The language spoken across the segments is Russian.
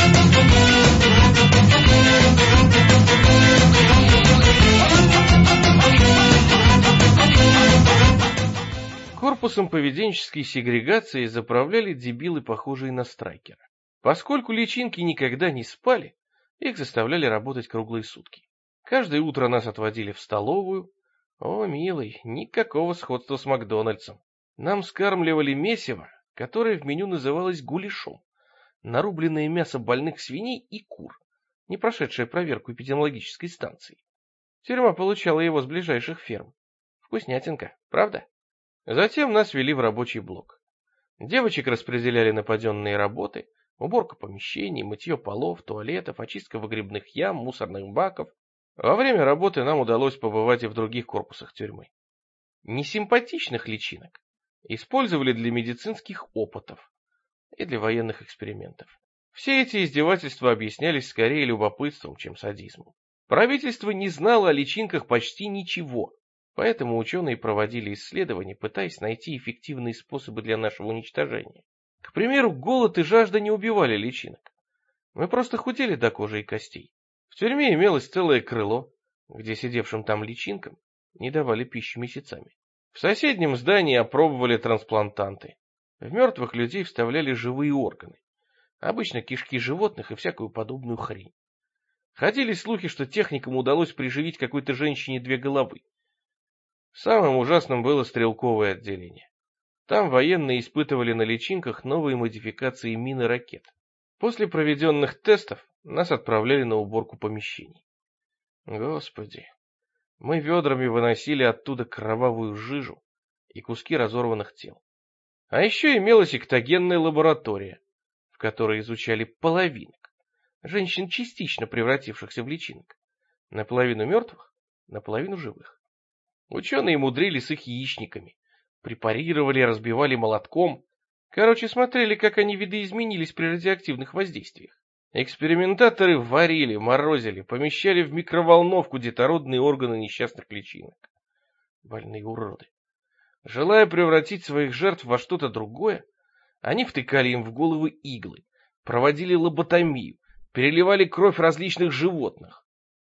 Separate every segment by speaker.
Speaker 1: Корпусом поведенческой сегрегации заправляли дебилы, похожие на страйкера. Поскольку личинки никогда не спали, их заставляли работать круглые сутки. Каждое утро нас отводили в столовую. О, милый, никакого сходства с Макдональдсом. Нам скармливали месиво, которое в меню называлось гуляшом. Нарубленное мясо больных свиней и кур, не прошедшее проверку эпидемиологической станции. Тюрьма получала его с ближайших ферм. Вкуснятинка, правда? Затем нас вели в рабочий блок. Девочек распределяли на паденные работы: уборка помещений, мытье полов, туалетов, очистка выгребных ям, мусорных баков. Во время работы нам удалось побывать и в других корпусах тюрьмы. Несимпатичных личинок использовали для медицинских опытов и для военных экспериментов. Все эти издевательства объяснялись скорее любопытством, чем садизмом. Правительство не знало о личинках почти ничего, поэтому ученые проводили исследования, пытаясь найти эффективные способы для нашего уничтожения. К примеру, голод и жажда не убивали личинок. Мы просто худели до кожи и костей. В тюрьме имелось целое крыло, где сидевшим там личинкам не давали пищу месяцами. В соседнем здании опробовали трансплантанты. В мертвых людей вставляли живые органы, обычно кишки животных и всякую подобную хрень. Ходили слухи, что техникам удалось приживить какой-то женщине 2 головы. Самым ужасным было стрелковое отделение. Там военные испытывали на личинках новые модификации мин и ракет. После проведенных тестов нас отправляли на уборку помещений. Господи, мы ведрами выносили оттуда кровавую жижу и куски разорванных тел. А еще имелась эктогенная лаборатория, в которой изучали половинок, женщин, частично превратившихся в личинок, наполовину мертвых, наполовину живых. Ученые мудрили с их яичниками, препарировали, разбивали молотком. Короче, смотрели, как они видоизменились при радиоактивных воздействиях. Экспериментаторы варили, морозили, помещали в микроволновку детородные органы несчастных личинок. Больные уроды. Желая превратить своих жертв во что-то другое, они втыкали им в головы иглы, проводили лоботомию, переливали кровь различных животных.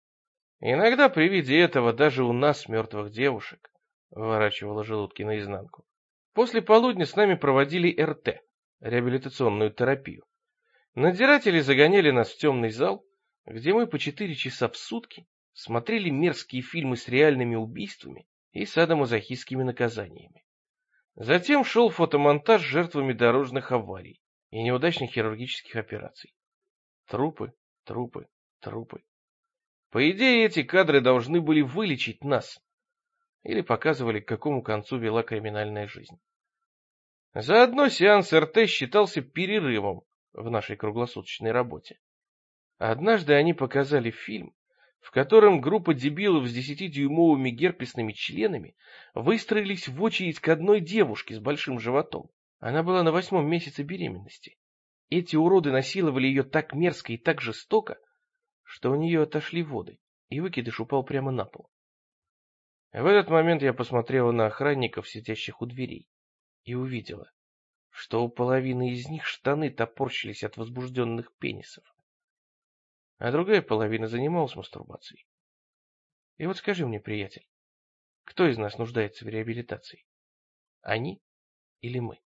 Speaker 1: Иногда при виде этого даже у нас, мертвых девушек, выворачивало желудки наизнанку. После полудня с нами проводили РТ, реабилитационную терапию. Надзиратели загоняли нас в темный зал, где мы по 4 часа в сутки смотрели мерзкие фильмы с реальными убийствами и садомазохистскими наказаниями. Затем шел фотомонтаж с жертвами дорожных аварий и неудачных хирургических операций. Трупы, трупы, трупы. По идее, эти кадры должны были вылечить нас или показывали, к какому концу вела криминальная жизнь. Заодно сеанс РТ считался перерывом в нашей круглосуточной работе. Однажды они показали фильм, в котором группа дебилов с 10-дюймовыми герпесными членами выстроились в очередь к одной девушке с большим животом. Она была на 8-м месяце беременности. Эти уроды насиловали ее так мерзко и так жестоко, что у нее отошли воды, и выкидыш упал прямо на пол. В этот момент я посмотрела на охранников, сидящих у дверей, и увидела, что у половины из них штаны топорщились от возбужденных пенисов, а другая половина занималась мастурбацией. И вот скажи мне, приятель, кто из нас нуждается в реабилитации? Они или мы?